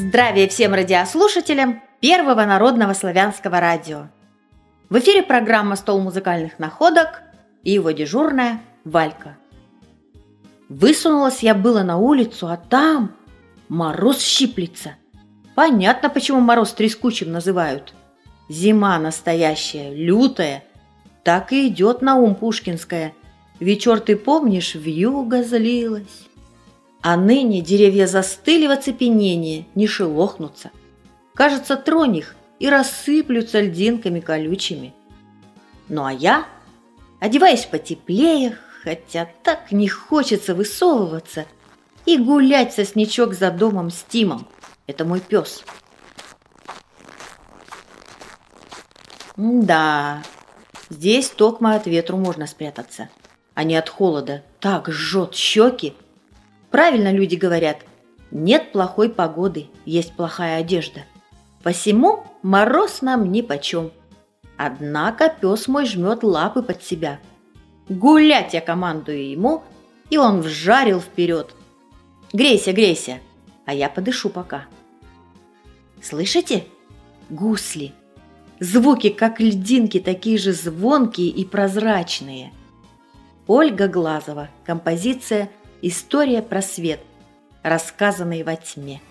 Здравия всем радиослушателям Первого народного славянского радио. В эфире программа «Стол музыкальных находок» и его дежурная Валька. Высунулась я было на улицу, а там мороз щиплется. Понятно, почему мороз трескучим называют. Зима настоящая, лютая. Так и идет на ум пушкинская. Вечер, ты помнишь, вьюга злилась. А ныне деревья застыли в оцепенении, не шелохнутся. Кажется, тронь их, и рассыплются льдинками колючими. Ну а я, одеваясь потеплее, хотя так не хочется высовываться, и гулять сосничок за домом с Тимом. Это мой пес. Да, здесь токмо от ветру можно спрятаться, а не от холода. Так жжет щеки. Правильно люди говорят, нет плохой погоды, есть плохая одежда. Посему мороз нам нипочем. Однако пес мой жмет лапы под себя. Гулять я командую ему, и он вжарил вперед. Грейся, грейся, а я подышу пока. Слышите? Гусли. Звуки, как льдинки, такие же звонкие и прозрачные. Ольга Глазова. Композиция «История про свет», рассказанный во тьме.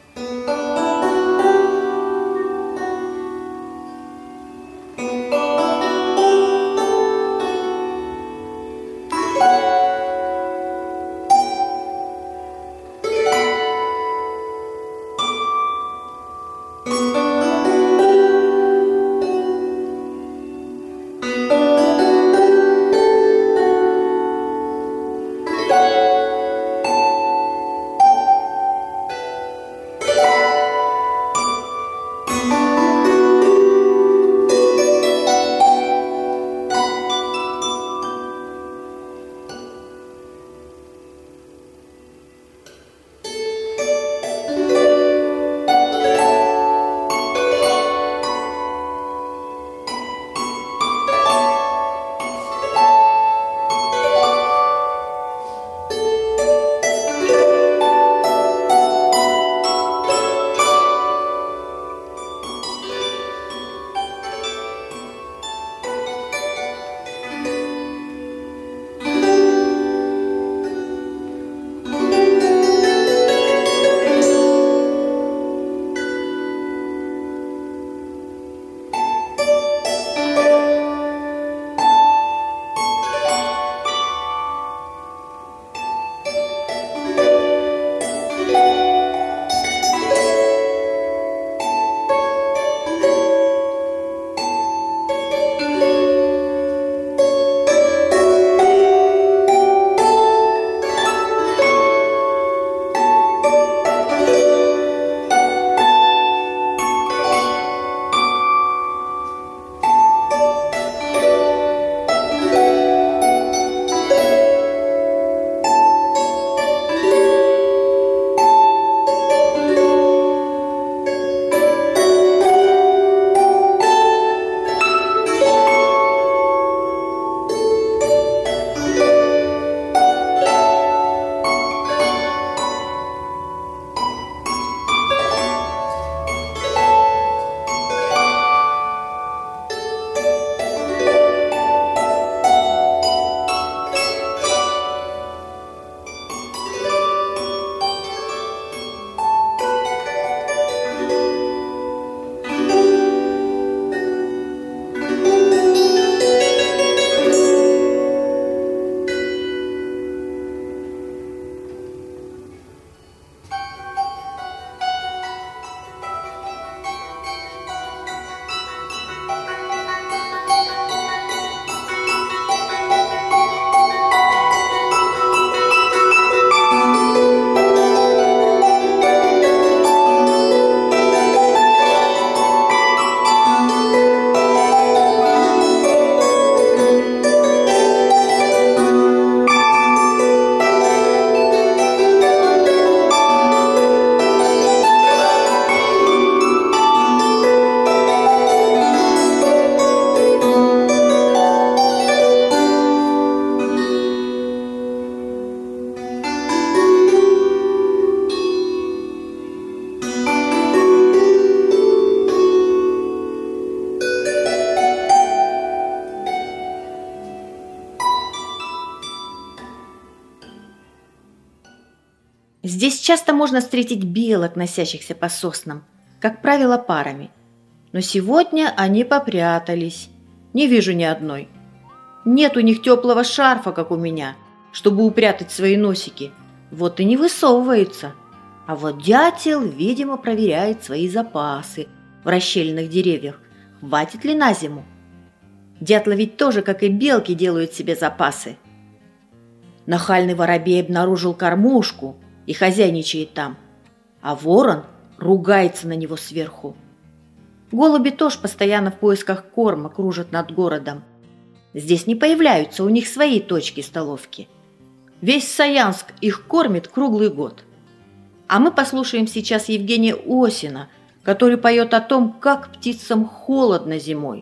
Здесь часто можно встретить белок, носящихся по соснам, как правило, парами. Но сегодня они попрятались. Не вижу ни одной. Нет у них теплого шарфа, как у меня, чтобы упрятать свои носики. Вот и не высовываются. А вот дятел, видимо, проверяет свои запасы в расщелинах деревьях. Хватит ли на зиму? Дятлы ведь тоже, как и белки, делают себе запасы. Нахальный воробей обнаружил кормушку и хозяйничает там, а ворон ругается на него сверху. Голуби тоже постоянно в поисках корма кружат над городом. Здесь не появляются, у них свои точки столовки. Весь Саянск их кормит круглый год. А мы послушаем сейчас Евгения Осина, который поет о том, как птицам холодно зимой.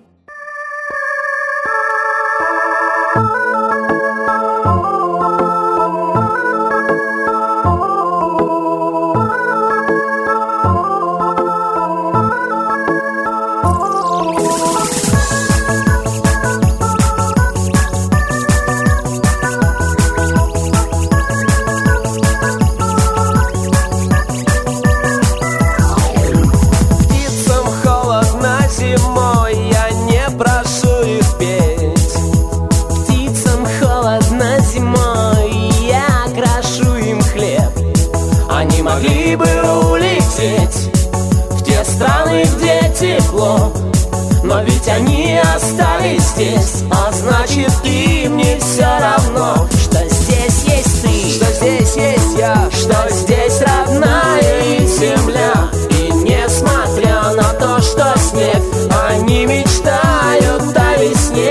Могли бы улететь в те страны, где тепло, но ведь они остались здесь, а значит им не все равно, что здесь есть ты, что здесь есть я, что здесь родная земля. И несмотря на то, что снег, они мечтают о весне.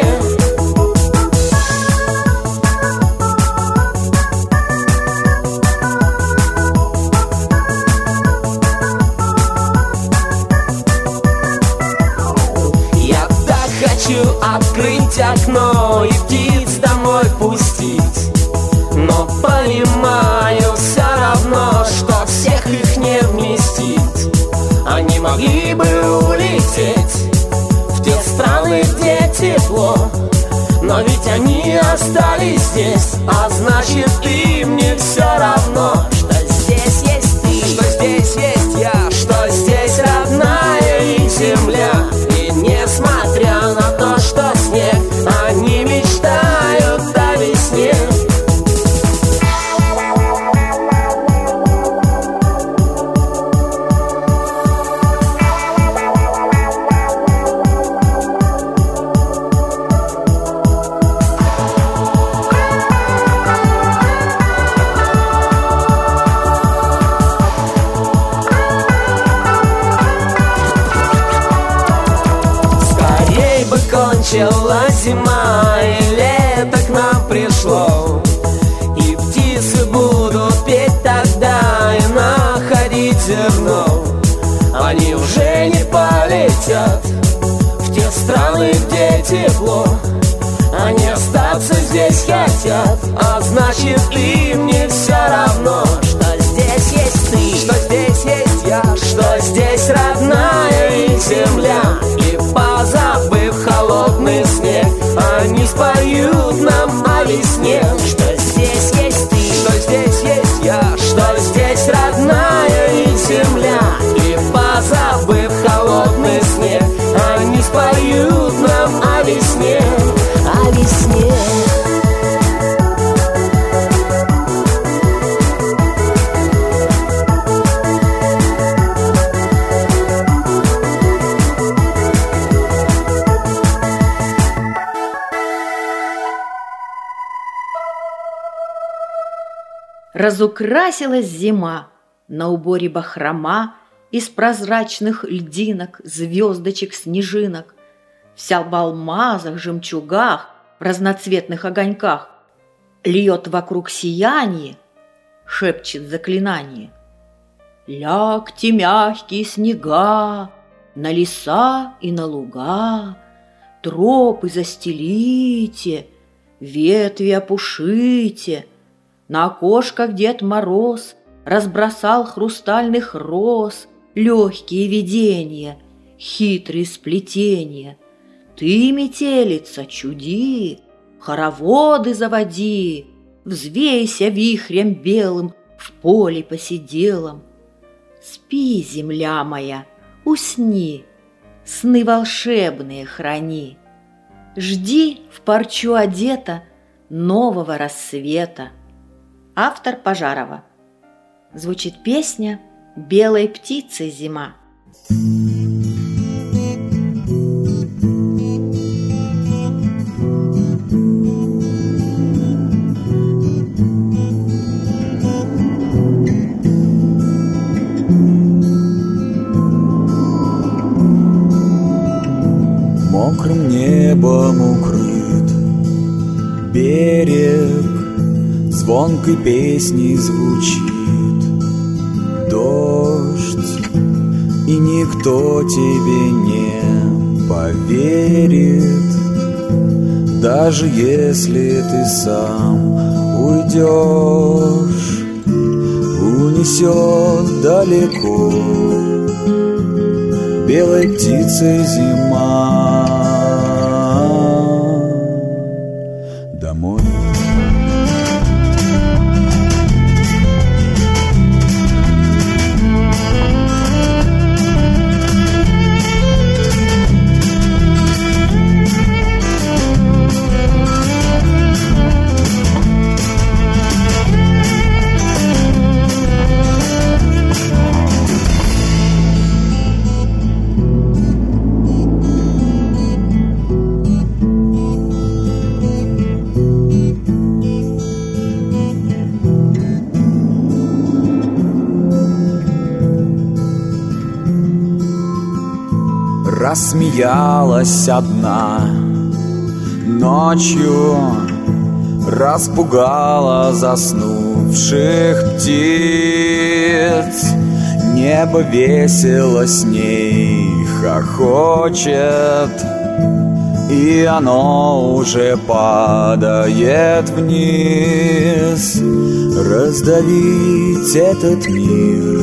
Открыть окно и птиц домой пустить, но понимаю все равно, что всех их не вместить. Они могли бы улететь в те страны, где тепло, но ведь они остались здесь, а значит им не все равно, что здесь есть ты, что здесь есть я, что здесь родная земля. И несмотря на то, что снег, они мечтают о весне. Кончилась зима, и лето к нам пришло, и птицы будут петь тогда и находить зерно. Они уже не полетят в те страны, где тепло, они остаться здесь хотят, а значит им не все равно, что здесь есть ты, что здесь есть я, что здесь родная земля. И позабыв холодный снег, они споют нам о весне, что здесь есть ты, что здесь есть я, что здесь родная земля. И позабыв холодный снег, они споют нам о весне, о весне. Разукрасилась зима, на уборе бахрома из прозрачных льдинок, звездочек, снежинок. Вся в алмазах, жемчугах, в разноцветных огоньках. Льет вокруг сияние, шепчет заклинание. Лягте мягкие снега на леса и на луга, тропы застелите, ветви опушите. На окошках Дед Мороз разбросал хрустальных роз легкие видения, хитрые сплетения. Ты, метелица, чуди, хороводы заводи, взвейся вихрем белым в поле посиделом. Спи, земля моя, усни, сны волшебные храни. Жди в парчу одета нового рассвета. Автор Пожарова. Звучит песня «Белой птицы зима». Мокрым небом укрыт берег, звонкой песней звучит дождь, и никто тебе не поверит, даже если ты сам уйдешь, унесет далеко белой птицей зима домой. Рассмеялась одна ночью, распугала заснувших птиц. Небо весело с ней хохочет, и оно уже падает вниз. Раздавить этот мир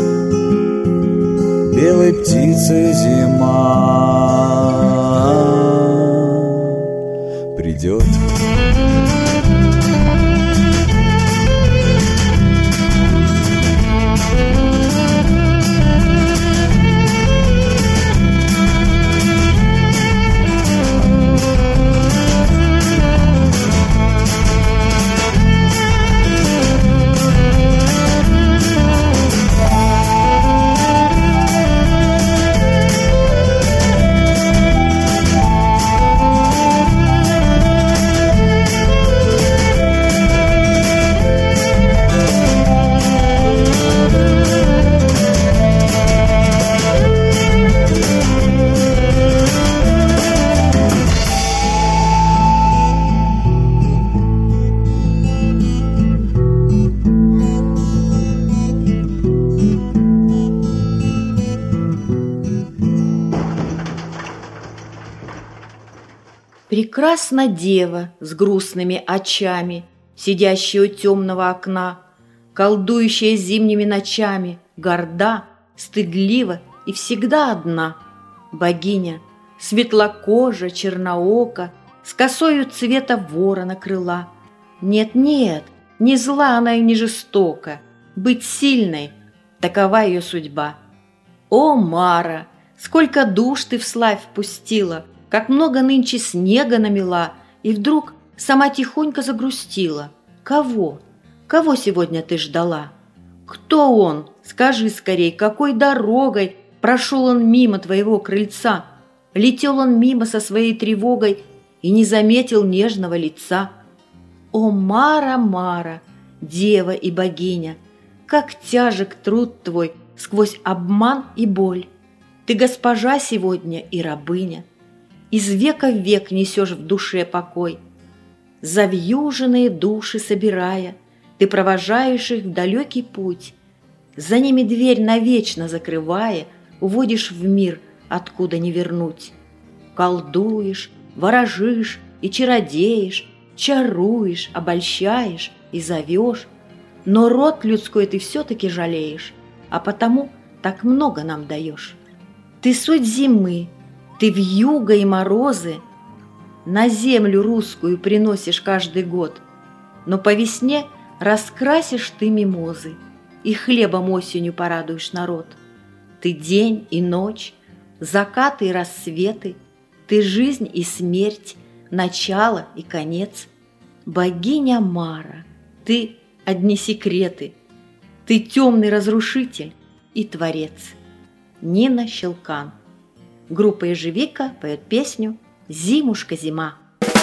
белой птицей зима придет. Прекрасна дева с грустными очами, сидящая у темного окна, колдующая зимними ночами, горда, стыдлива и всегда одна. Богиня, светлокожа, черноока, с косою цвета ворона крыла. Нет-нет, не зла она и не жестока, быть сильной — такова ее судьба. О, Мара, сколько душ ты вславь впустила, как много нынче снега намела, и вдруг сама тихонько загрустила. Кого? Кого сегодня ты ждала? Кто он? Скажи скорей, какой дорогой прошел он мимо твоего крыльца? Летел он мимо со своей тревогой и не заметил нежного лица. О, Мара, Мара, дева и богиня, как тяжек труд твой сквозь обман и боль. Ты госпожа сегодня и рабыня, из века в век несешь в душе покой. Завьюженные души собирая, ты провожаешь их в далекий путь. За ними дверь навечно закрывая, уводишь в мир, откуда не вернуть. Колдуешь, ворожишь и чародеешь, чаруешь, обольщаешь и зовешь, но род людской ты все-таки жалеешь, а потому так много нам даешь. Ты суть зимы, ты вьюга и морозы на землю русскую приносишь каждый год, но по весне раскрасишь ты мимозы и хлебом осенью порадуешь народ. Ты день и ночь, закаты и рассветы, ты жизнь и смерть, начало и конец. Богиня Мара, ты одни секреты, ты темный разрушитель и творец. Нина Щелкан. Группа «Ежевика» поет песню «Зимушка, зима».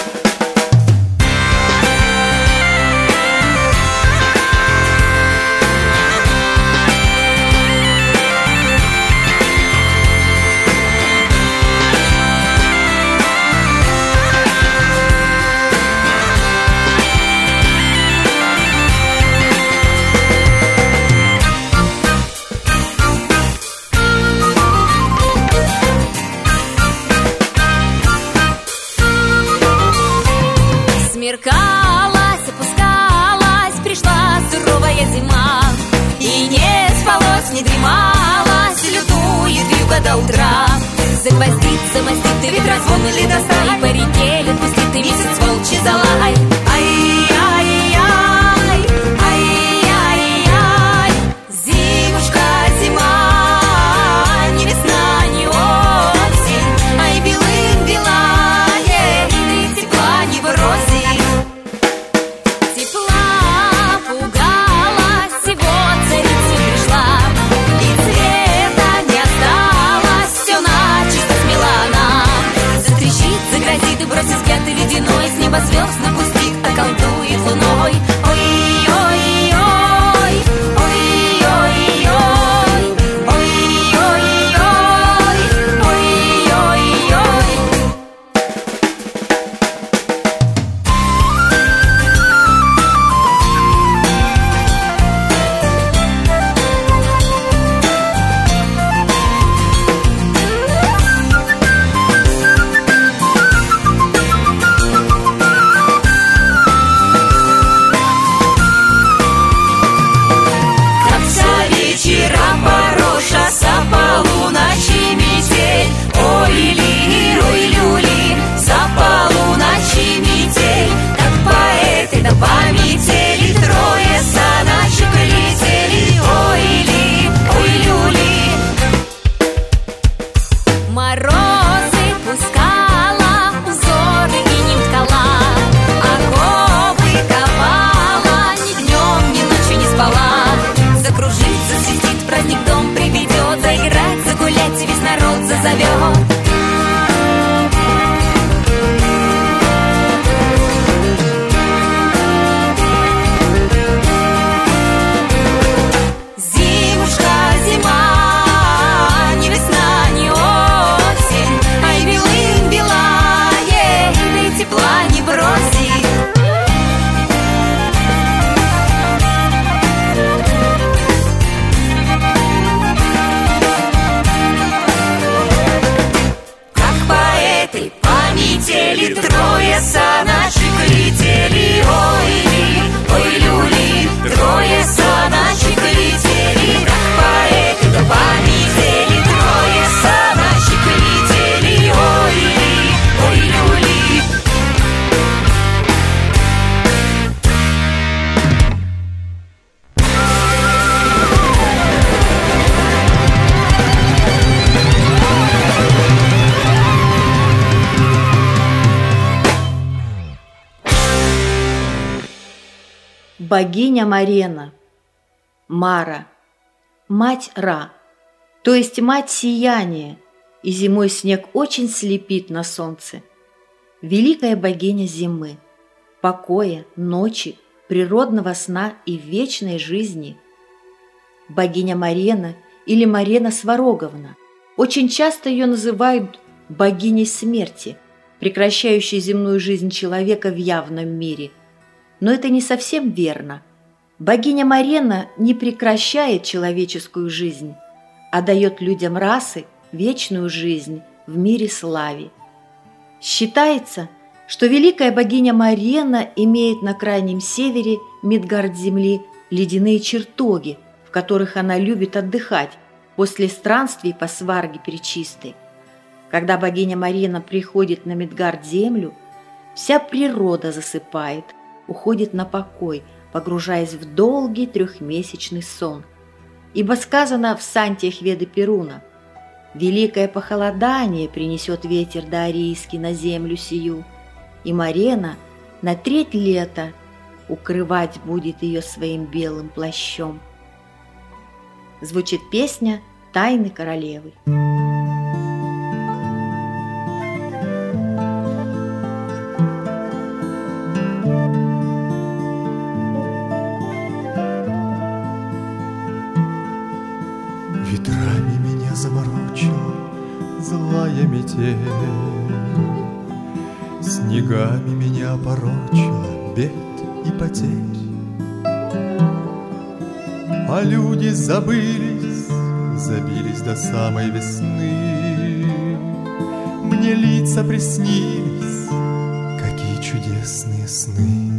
Смеркалась, опускалась, пришла суровая зима, и не спалось, не дремалось, лютует вьюга до утра. Загвоздит, замостит, ты ветра звон или достай, по реке лет пустит, ты месяц волчий залай. Ай-яй-яй, ай-яй-яй, зимушка, зима, не весна, не осень, ай, белым белая, и ты тепла не бросит. Ледяной с неба звезд напустит, околдует луной. Ой-ой-ой, ой-ой-ой, ой-ой-ой, ой-ой-ой. Богиня Марена, Мара, мать Ра, то есть мать сияния, и зимой снег очень слепит на солнце. Великая богиня зимы, покоя, ночи, природного сна и вечной жизни. Богиня Марена или Марена Свароговна. Очень часто ее называют богиней смерти, прекращающей земную жизнь человека в явном мире. Но это не совсем верно. Богиня Марена не прекращает человеческую жизнь, а дает людям расы вечную жизнь в мире славе. Считается, что великая богиня Марена имеет на крайнем севере Мидгард-земли ледяные чертоги, в которых она любит отдыхать после странствий по Сварге Пречистой. Когда богиня Марена приходит на Мидгард-землю, вся природа засыпает, уходит на покой, погружаясь в долгий трехмесячный сон – Ибо сказано в Сантиях Веды Перуна: «Великое похолодание принесет ветер даорийский на землю сию, и Марена на треть лета укрывать будет ее своим белым плащом». Звучит песня «Тайны королевы». Ветрами меня заморочила злая метель, снегами меня порочила бед и потерь. А люди забылись, забились до самой весны. Мне лица приснились, какие чудесные сны.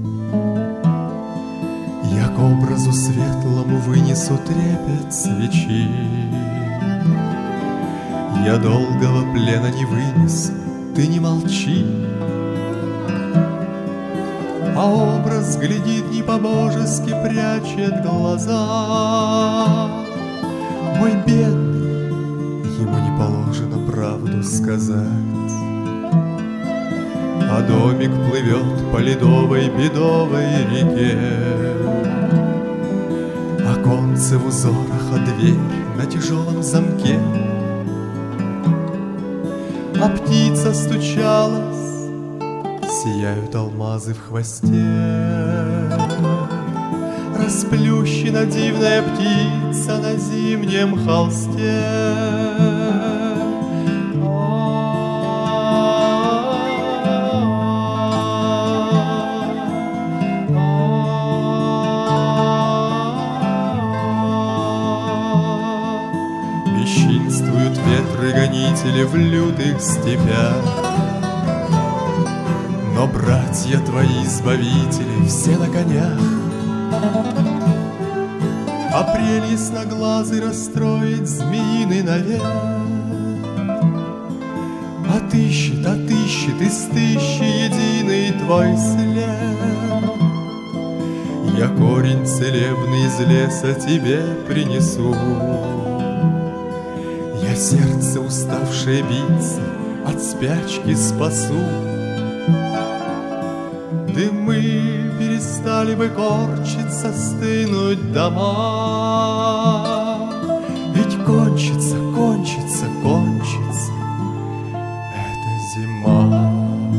Я к образу светлому вынесу трепет свечи. Я долгого плена не вынесу, ты не молчи. А образ глядит не по-божески, прячет глаза. Мой бедный, ему не положено правду сказать. А домик плывет по ледовой бедовой реке. Оконце в узорах, а дверь на тяжелом замке. А птица стучалась, сияют алмазы в хвосте. Расплющена дивная птица на зимнем холсте. Бесчинствуют ветры-гонители в лютых степях. Но братья твои, избавители, все на конях. Апрель ясноглазый расстроит змеиный навек. Отыщет из тысячи единый твой след. Я корень целебный из леса тебе принесу. Я сердце, уставшее биться, от спячки спасу. Дымы перестали бы корчиться, стынуть дома. Ведь кончится эта зима.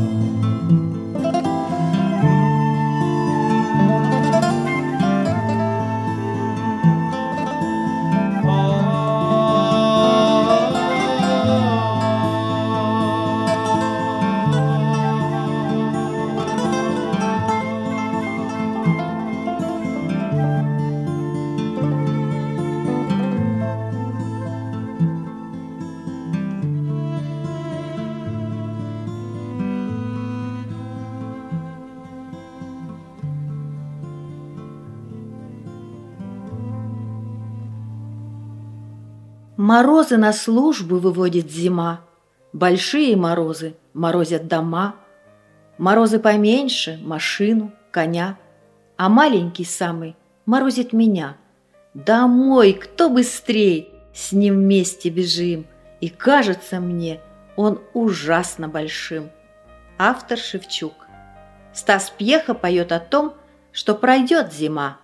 Морозы на службу выводит зима, большие морозы морозят дома, морозы поменьше — машину, коня, а маленький самый морозит меня. Домой, кто быстрей, с ним вместе бежим, и кажется мне, он ужасно большим. Автор Шевчук. Стас Пьеха поет о том, что пройдет зима.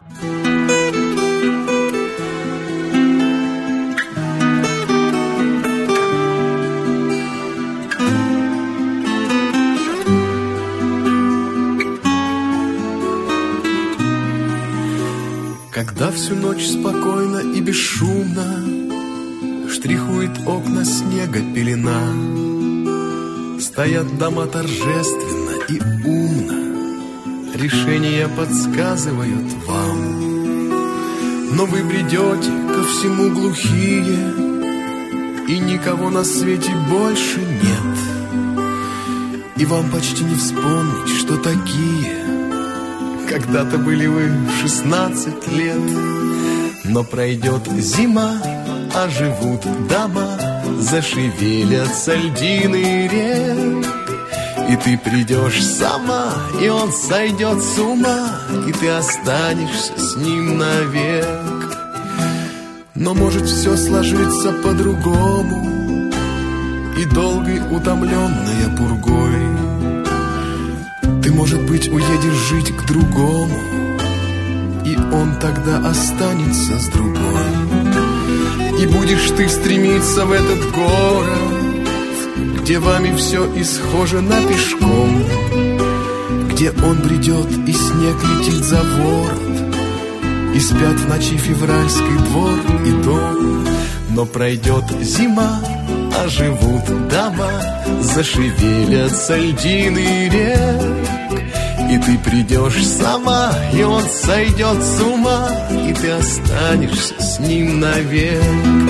Когда всю ночь спокойно и бесшумно штрихует окна снега пелена, стоят дома торжественно и умно, решения подсказывают вам. Но вы бредете ко всему глухие, и никого на свете больше нет. И вам почти не вспомнить, что такие когда-то были вы в 16 лет. Но пройдет зима, оживут дома, зашевелятся льдины рек. И ты придешь сама, и он сойдет с ума, и ты останешься с ним навек. Но может все сложиться по-другому, и долгой утомленная пургой ты, может быть, уедешь жить к другому, и он тогда останется с другой. И будешь ты стремиться в этот город, где вами все исхожено пешком, где он бредет и снег летит за ворот, и спят в ночи февральский двор и дом. Но пройдет зима, оживут дома, зашевелятся льдины рек, и ты придешь сама, и он сойдет с ума, и ты останешься с ним навек.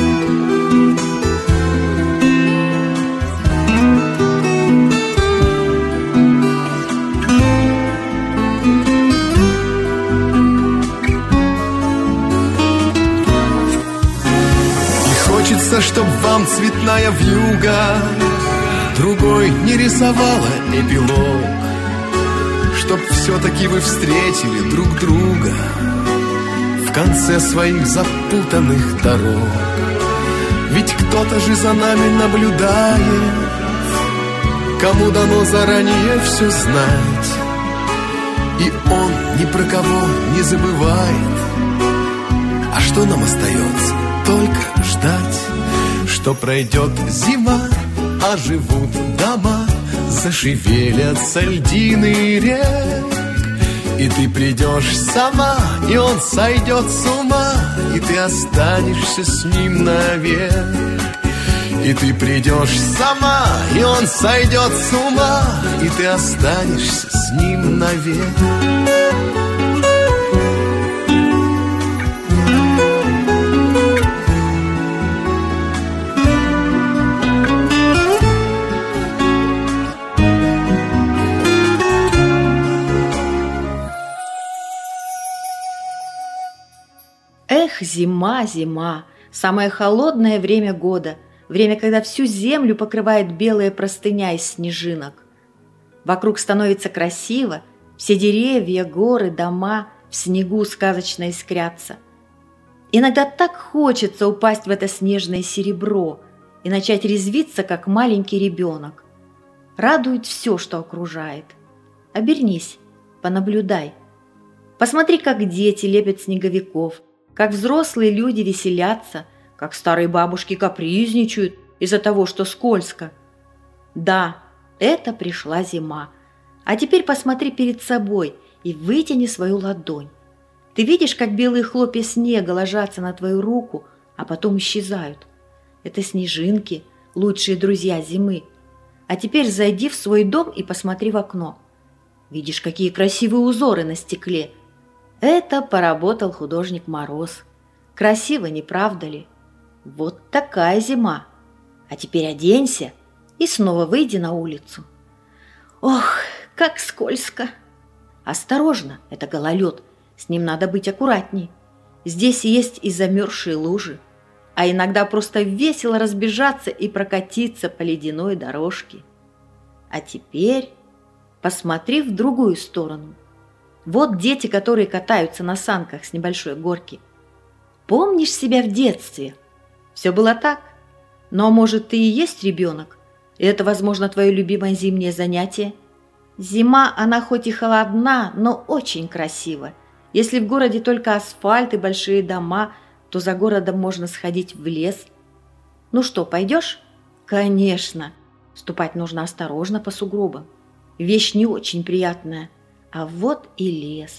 Хочется, чтоб вам цветная вьюга другой не рисовала эпилог, чтоб все-таки вы встретили друг друга в конце своих запутанных дорог. Ведь кто-то же за нами наблюдает, кому дано заранее все знать, и он ни про кого не забывает. А что нам остается? Только ждать, что пройдет зима, оживут дома, зашевелятся льдины рек, и ты придешь сама, и он сойдет с ума, и ты останешься с ним навек. И ты придешь сама, и он сойдет с ума, и ты останешься с ним навек. Эх, зима, зима, самое холодное время года, время, когда всю землю покрывает белая простыня из снежинок. Вокруг становится красиво, все деревья, горы, дома в снегу сказочно искрятся. Иногда так хочется упасть в это снежное серебро и начать резвиться, как маленький ребенок. Радует все, что окружает. Обернись, понаблюдай. Посмотри, как дети лепят снеговиков, как взрослые люди веселятся, как старые бабушки капризничают из-за того, что скользко. Да, это пришла зима. А теперь посмотри перед собой и вытяни свою ладонь. Ты видишь, как белые хлопья снега ложатся на твою руку, а потом исчезают. Это снежинки, лучшие друзья зимы. А теперь зайди в свой дом и посмотри в окно. Видишь, какие красивые узоры на стекле. Это поработал художник Мороз. Красиво, не правда ли? Вот такая зима. А теперь оденься и снова выйди на улицу. Ох, как скользко! Осторожно, это гололед, с ним надо быть аккуратней. Здесь есть и замерзшие лужи, а иногда просто весело разбежаться и прокатиться по ледяной дорожке. А теперь посмотри в другую сторону. Вот дети, которые катаются на санках с небольшой горки. Помнишь себя в детстве? Все было так? Но, может, ты и есть ребенок? И это, возможно, твое любимое зимнее занятие? Зима, она хоть и холодна, но очень красива. Если в городе только асфальт и большие дома, то за городом можно сходить в лес. Ну что, пойдешь? Конечно. Ступать нужно осторожно по сугробам. Вещь не очень приятная. А вот и лес.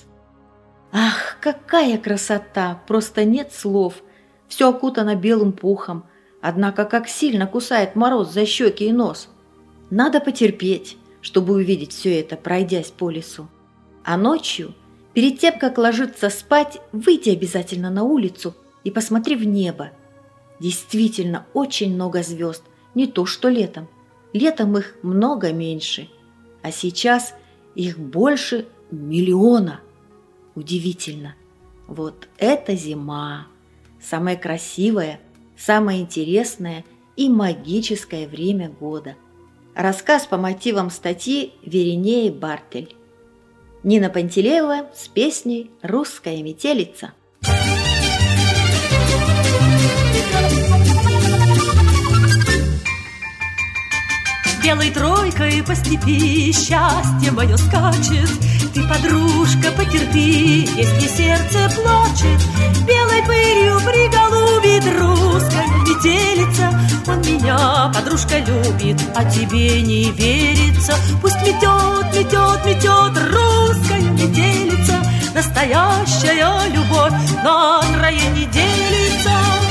Ах, какая красота! Просто нет слов. Все окутано белым пухом. Однако как сильно кусает мороз за щеки и нос. Надо потерпеть, чтобы увидеть все это, пройдясь по лесу. А ночью, перед тем, как ложиться спать, выйди обязательно на улицу и посмотри в небо. Действительно, очень много звезд, не то что летом. Летом их много меньше. А сейчас их больше 1 миллиона. Удивительно. Вот это зима. Самое красивое, самое интересное и магическое время года. Рассказ по мотивам статьи Веринеи Бартель. Нина Пантелеева с песней «Русская метелица». Белой тройкой по степи счастье мое скачет. Ты, подружка, потерпи, если сердце плачет. Белой пылью приголубит русская метелица. Он меня, подружка, любит, а тебе не верится. Пусть метет, метет, метет русская метелица. Настоящая любовь на трое не делится.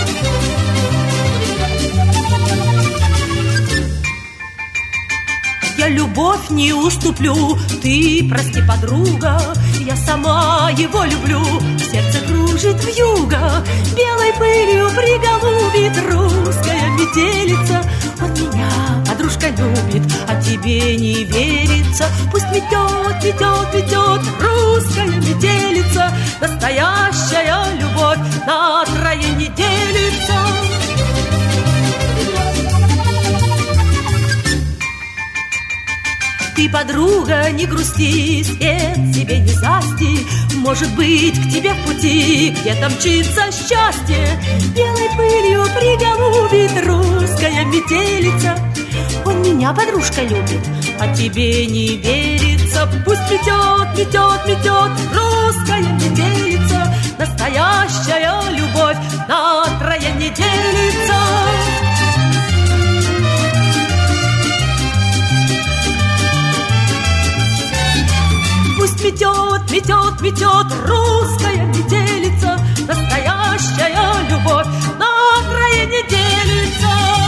Я любовь не уступлю, ты прости, подруга, я сама его люблю, сердце кружит вьюга, белой пылью приголубит русская метелица. Он меня, подружка, любит, а тебе не верится. Пусть метет, метет, метет русская метелица. Настоящая любовь на трое не делится. Ты, подруга, не грусти, свет себе не засти. Может быть, к тебе в пути где-то мчится счастье. Белой пылью приголубит русская метелица. Он меня, подружка, любит, а тебе не верится. Пусть метет, метет, метет русская метелица. Настоящая любовь на трое не делится. Пусть метет, метет, метет русская метелица. Настоящая любовь на трое не делится.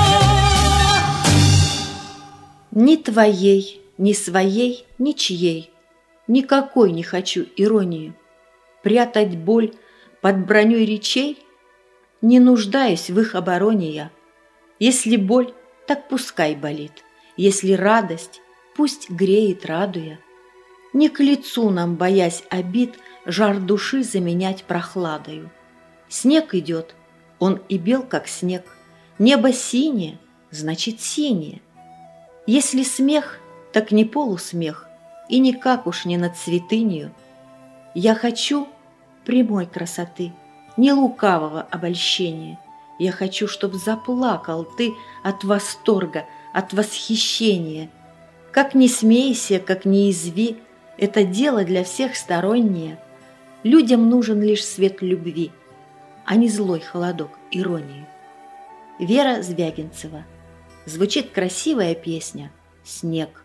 Ни твоей, ни своей, ничьей. Никакой не хочу иронии. Прятать боль под броней речей, не нуждаюсь в их обороне я. Если боль, так пускай болит. Если радость, пусть греет, радуя. Не к лицу нам, боясь обид, жар души заменять прохладою. Снег идет, он и бел, как снег. Небо синее, значит синее. Если смех, так не полусмех, и никак уж не над святынею. Я хочу прямой красоты, не лукавого обольщения. Я хочу, чтоб заплакал ты от восторга, от восхищения. Как ни смейся, как ни изви, это дело для всех стороннее. Людям нужен лишь свет любви, а не злой холодок иронии. Вера Звягинцева. Звучит красивая песня «Снег».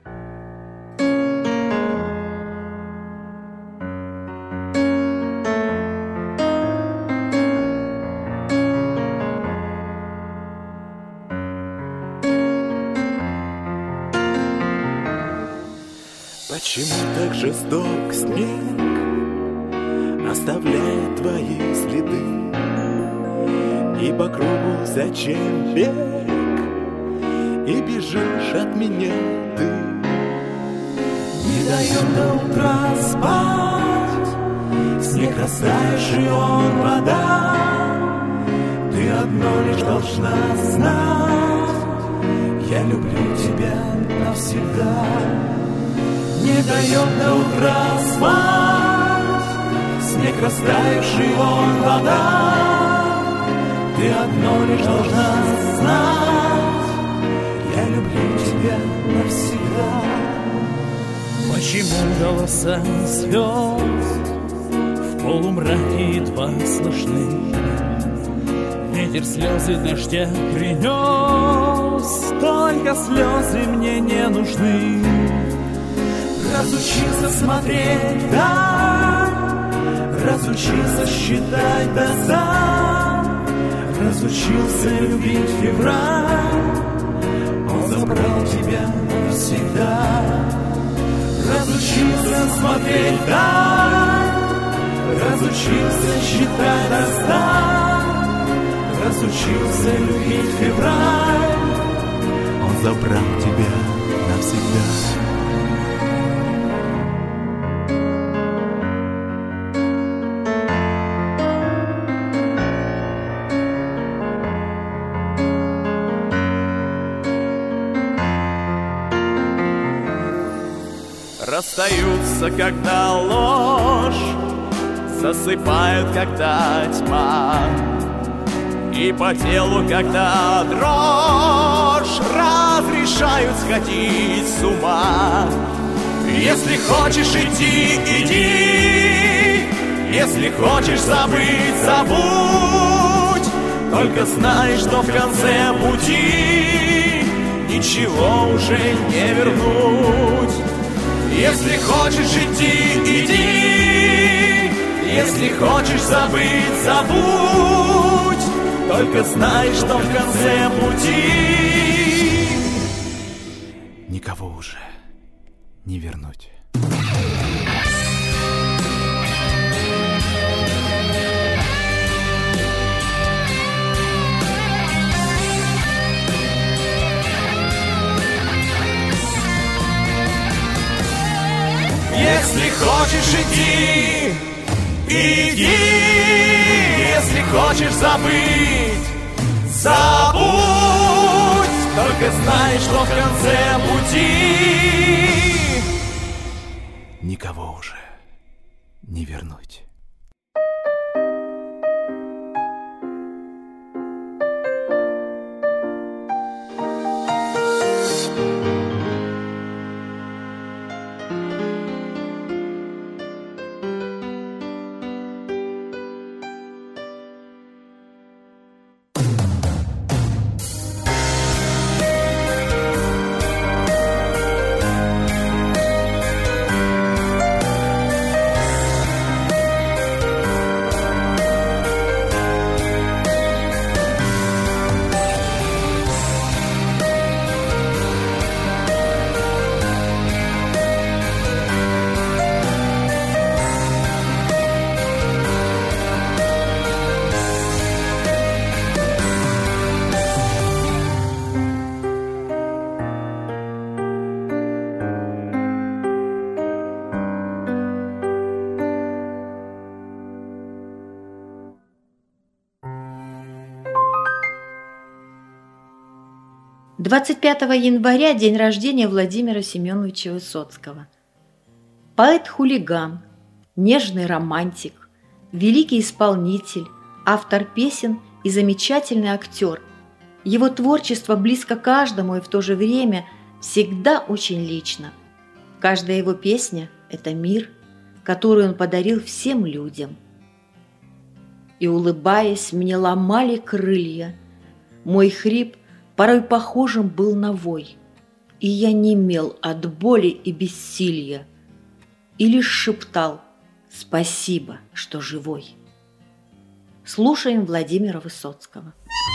Почему так жесток снег оставляет твои следы? И по кругу зачем бег? И бежишь от меня ты. Не даем до утра спать, снег растаявший он вода. Ты одно лишь должна знать, я люблю тебя навсегда. Не даем до утра спать, снег растаявший он вода. Ты одно лишь должна знать, я люблю тебя навсегда. Почему голоса звезд в полумраке едва слышны? Ветер слезы дождя принес, только слезы мне не нужны. Разучился смотреть вдаль, разучился считать до ста, разучился любить февраль, он забрал тебя навсегда. Разучился смотреть вдаль, разучился считать до ста, разучился любить февраль, он забрал тебя навсегда. Расстаются, когда ложь засыпает, когда тьма, И по телу, когда дрожь, разрешают сходить с ума. Если хочешь идти, иди. Если хочешь забыть, забудь. Только знай, что в конце пути ничего уже не вернуть. Если хочешь идти, иди. Если хочешь забыть, забудь. Только знай, что в конце пути никого уже не вернуть. Если хочешь идти, иди. Если хочешь забыть, забудь. Только знай, что в конце пути никого уже не вернуть. — 25 января день рождения Владимира Семеновича Высоцкого. Поэт-хулиган, нежный романтик, великий исполнитель, автор песен и замечательный актер. Его творчество близко каждому и в то же время всегда очень лично. Каждая его песня – это мир, который он подарил всем людям. И, улыбаясь, мне ломали крылья, мой хрип порой похожим был на вой, и я немел от боли и бессилья, и лишь шептал «Спасибо, что живой». Слушаем Владимира Высоцкого.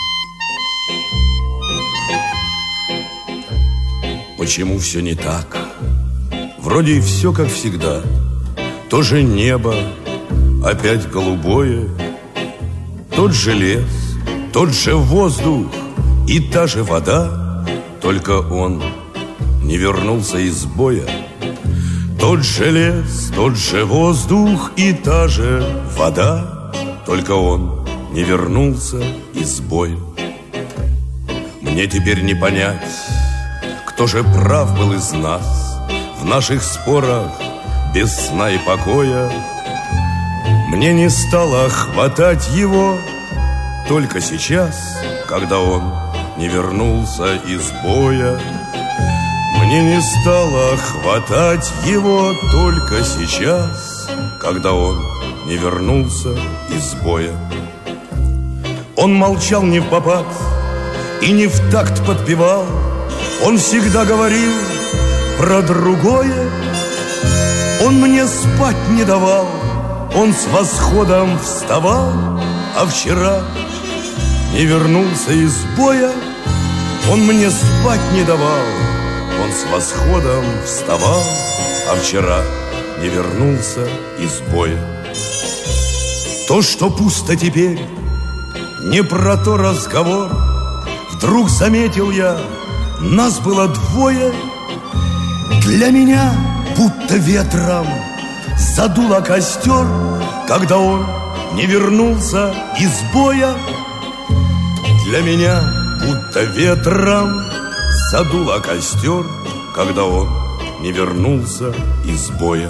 Почему все не так? Вроде и все как всегда. То же небо, опять голубое, тот же лес, тот же воздух и та же вода, только он не вернулся из боя. Тот же лес, тот же воздух и та же вода, только он не вернулся из боя. Мне теперь не понять, кто же прав был из нас в наших спорах без сна и покоя. Мне не стало хватать его только сейчас, когда он не вернулся из боя. Мне не стало хватать его только сейчас, когда он не вернулся из боя. Он молчал не впопад и не в такт подпевал. Он всегда говорил про другое. Он мне спать не давал. Он с восходом вставал, а вчера не вернулся из боя. Он мне спать не давал. Он с восходом вставал, а вчера не вернулся из боя. То, что пусто теперь, не про то разговор. Вдруг заметил я, нас было двое. Для меня будто ветром задуло костер, когда он не вернулся из боя. Для меня будто ветром задуло костер, когда он не вернулся из боя.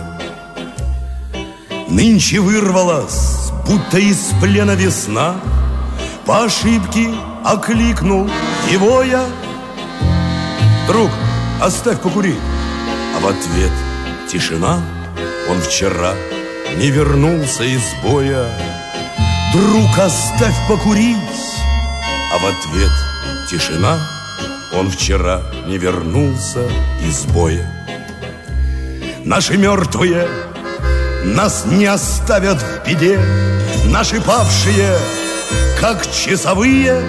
Нынче вырвалась, будто из плена весна. По ошибке окликнул его я: друг, оставь покурить. А в ответ тишина. Он вчера не вернулся из боя. Друг, оставь покурить. А в ответ тишина. Он вчера не вернулся из боя. Наши мертвые нас не оставят в беде. Наши павшие, как часовые,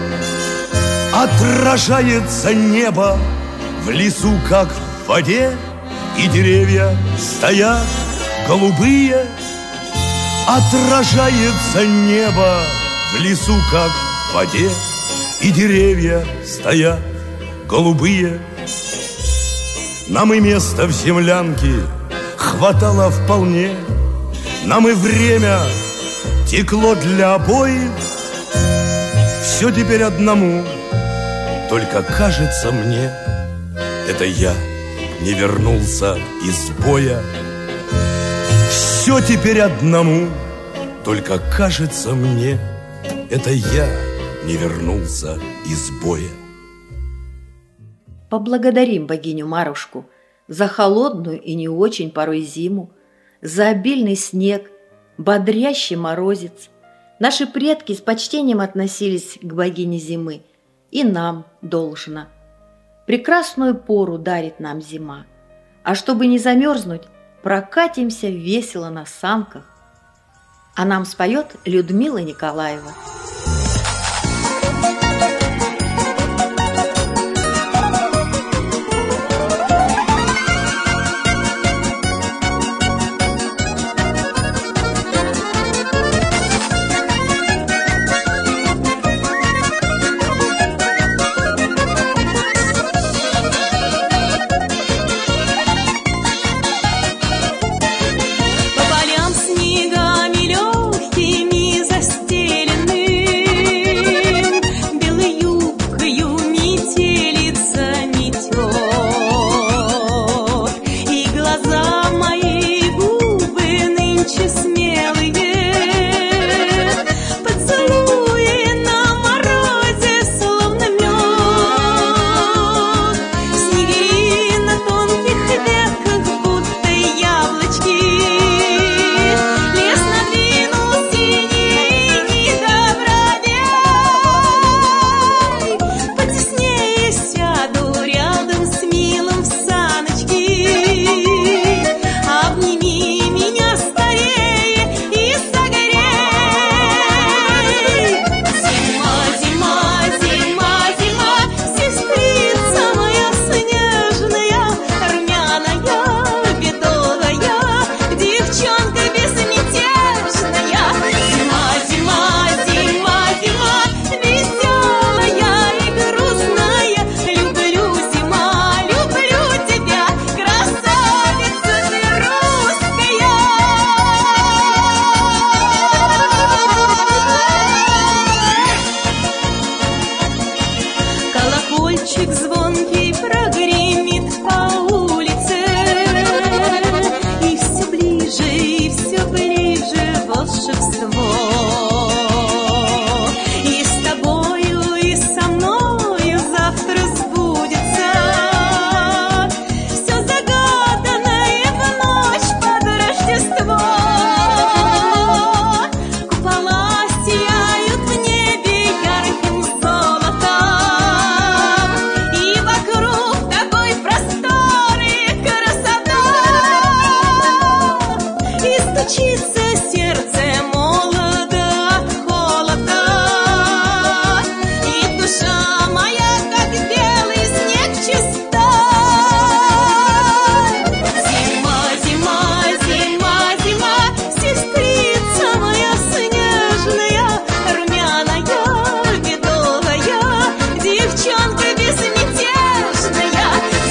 отражается небо в лесу, как в воде. И деревья стоят голубые. Отражается небо в лесу, как в воде. И деревья стоят голубые. Нам и места в землянке хватало вполне. Нам и время текло для обоих. Все теперь одному, только кажется мне, это я не вернулся из боя. Все теперь одному, только кажется мне, это я не вернулся из боя. Поблагодарим богиню Марушку за холодную и не очень порой зиму, за обильный снег, бодрящий морозец. Наши предки с почтением относились к богине зимы, и нам должно. Прекрасную пору дарит нам зима, а чтобы не замерзнуть, прокатимся весело на санках. А нам споет Людмила Николаева.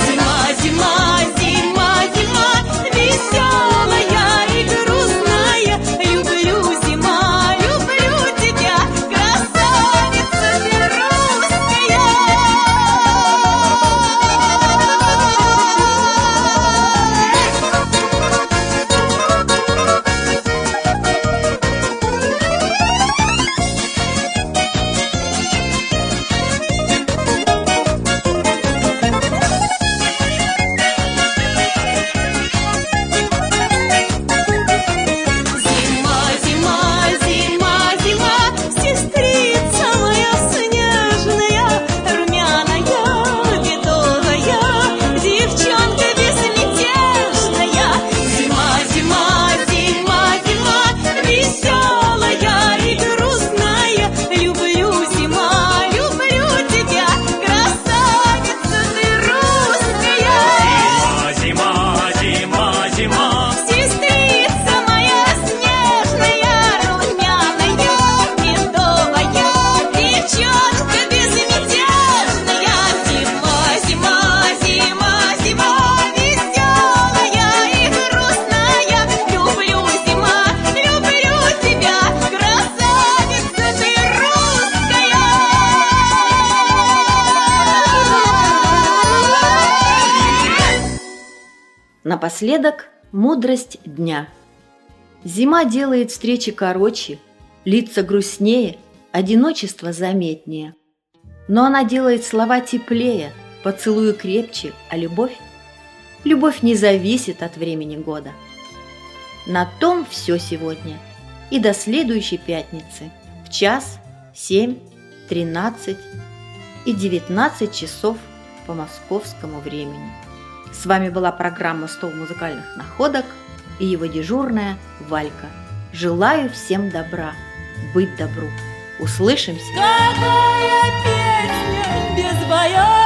Зима, зима, зима, веселая и грустная. Напоследок мудрость дня. Зима делает встречи короче, лица грустнее, одиночество заметнее. Но она делает слова теплее, поцелуи крепче, а любовь? Любовь не зависит от времени года. На том все сегодня. И до следующей пятницы в 1, 7, 13 и 19 часов по московскому времени. С вами была программа «100 музыкальных находок» и его дежурная Валька. Желаю всем добра, быть добру. Услышимся! Какая песня без боя!